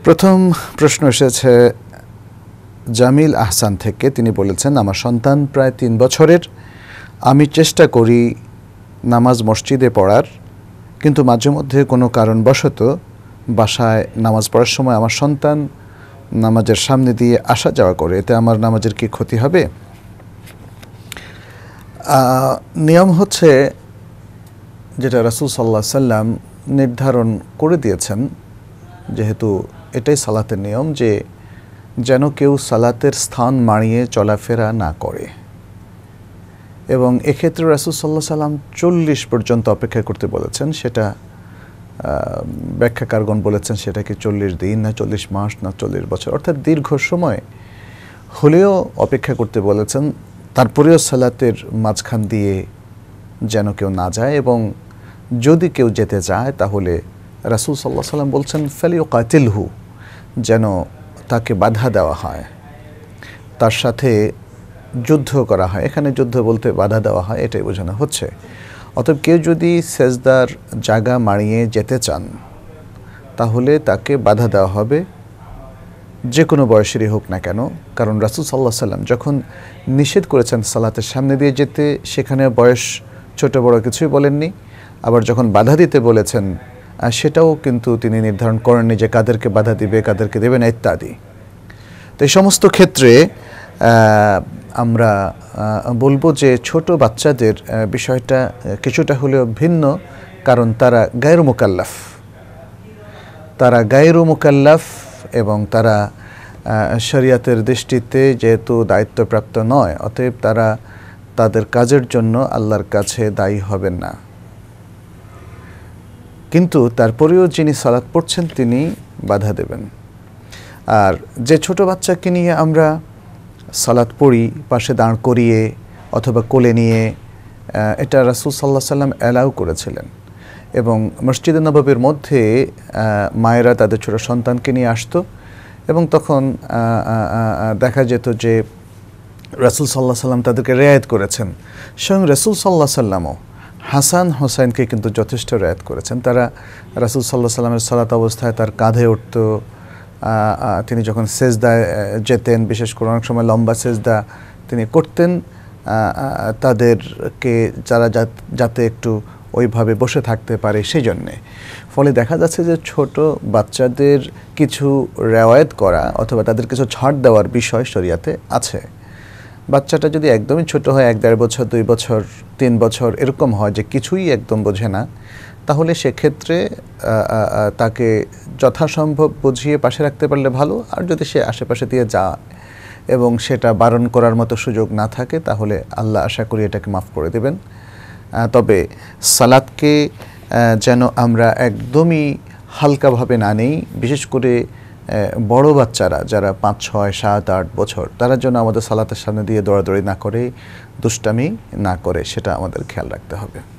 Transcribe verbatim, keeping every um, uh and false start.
প্রথম প্রশ্ন এসেছে জামিল আহসান থেকে। তিনি বলেছেন, আমার সন্তান প্রায় তিন বছরের। আমি চেষ্টা করি নামাজ মসজিদে পড়ার, কিন্তু মাঝে মধ্যে কোনো কারণবশত বাসায় নামাজ পড়ার সময় আমার সন্তান নামাজের সামনে দিয়ে আসা যাওয়া করে। এতে আমার নামাজের কি ক্ষতি হবে? নিয়ম হচ্ছে যেটা রাসূল সাল্লাল্লাহু আলাইহি সাল্লাম নির্ধারণ করে দিয়েছেন, যেহেতু এটাই সালাতের নিয়ম, যে যেন কেউ সালাতের স্থান মাড়িয়ে চলাফেরা না করে। এবং এক্ষেত্রে রাসূল সাল্লাল্লাহু আলাইহি সাল্লাম চল্লিশ পর্যন্ত অপেক্ষা করতে বলেছেন। সেটা ব্যাখ্যাকারগণ বলেছেন সেটা কি চল্লিশ দিন না চল্লিশ মাস না চল্লিশ বছর, অর্থাৎ দীর্ঘ সময় হলেও অপেক্ষা করতে বলেছেন। তারপরেও সালাতের মাঝখান দিয়ে যেন কেউ না যায়, এবং যদি কেউ যেতে চায় তাহলে রাসূল সাল্লাল্লাহু আলাইহি সাল্লাম বলছেন ফালিউকাতিলহু, যেন তাকে বাধা দেওয়া হয়, তার সাথে যুদ্ধ করা হয়। এখানে যুদ্ধ বলতে বাধা দেওয়া হয়, এটাই বোঝানো হচ্ছে। অতএব কেউ যদি সেজদার জায়গা মাড়িয়ে যেতে চান তাহলে তাকে বাধা দেওয়া হবে, যে কোনো বয়সেরই হোক না কেন। কারণ রাসূল সাল্লাল্লাহু আলাইহি সাল্লাম যখন নিষেধ করেছেন সালাতের সামনে দিয়ে যেতে, সেখানে বয়স ছোট বড় কিছুই বলেননি। আবার যখন বাধা দিতে বলেছেন সেটাও কিন্তু তিনি নির্ধারণ করেননি যে কাদেরকে বাধা দিবে কাদেরকে দেবে না ইত্যাদি। তো এই সমস্ত ক্ষেত্রে আমরা বলবো যে ছোট বাচ্চাদের বিষয়টা কিছুটা হলেও ভিন্ন, কারণ তারা গায়রু মুকাল্লাফ তারা গায়রু মুকাল্লাফ এবং তারা শরিয়তের দৃষ্টিতে যেহেতু দায়িত্বপ্রাপ্ত নয়, অতএব তারা তাদের কাজের জন্য আল্লাহর কাছে দায়ী হবেন না। কিন্তু তারপরেও যিনি সালাত পড়ছেন তিনি বাধা দেবেন। আর যে ছোট বাচ্চাকে নিয়ে আমরা সালাত পড়ি পাশে দাঁড় করিয়ে অথবা কোলে নিয়ে, এটা রাসূল সাল্লাল্লাহু আলাইহি সাল্লাম অ্যালাউ করেছিলেন। এবং মসজিদে নববীর মধ্যে মায়েরা তাদের ছোট সন্তানকে নিয়ে আসতো, এবং তখন দেখা যেত যে রাসূল সাল্লাল্লাহু আলাইহি সাল্লাম তাদেরকে রেয়ায়েত করেছেন। স্বয়ং রাসূল সাল্লাল্লাহু আলাইহি সাল্লামও হাসান হোসাইনকে কিন্তু যথেষ্ট রেয়ায়েত করেছেন। তারা রাসূল সাল্লাল্লাহু আলাইহি সাল্লামের সালাত অবস্থায় তার কাঁধে উঠত, তিনি যখন সেজদায় যেতেন, বিশেষ করে অনেক সময় লম্বা সেজদা তিনি করতেন, তাদেরকে যারা যাতে একটু ওইভাবে বসে থাকতে পারে সেই জন্যে। ফলে দেখা যাচ্ছে যে ছোট বাচ্চাদের কিছু রেওয়ায়েত করা অথবা তাদের কিছু ছাড় দেওয়ার বিষয় শরিয়াতে আছে। বাচ্চাটা যদি একদমই ছোট হয়, এক দেড় বছর দুই বছর তিন বছর এরকম হয় যে কিছুই একদম বোঝে না, তাহলে সেক্ষেত্রে তাকে যথাসম্ভব বুঝিয়ে পাশে রাখতে পারলে ভালো। আর যদি সে আশেপাশে দিয়ে যায় এবং সেটা বারণ করার মতো সুযোগ না থাকে, তাহলে আল্লাহ আশা করি এটাকে মাফ করে দেবেন। তবে সালাতকে যেন আমরা একদমই হালকাভাবে না নেই, বিশেষ করে বড় বাচ্চারা যারা পাঁচ ছয় সাত আট বছর, তারা যেন আমাদের সালাতের সামনে দিয়ে দৌড়াদৌড়ি না করে, দুষ্টামি না করে, সেটা আমাদের খেয়াল রাখতে হবে।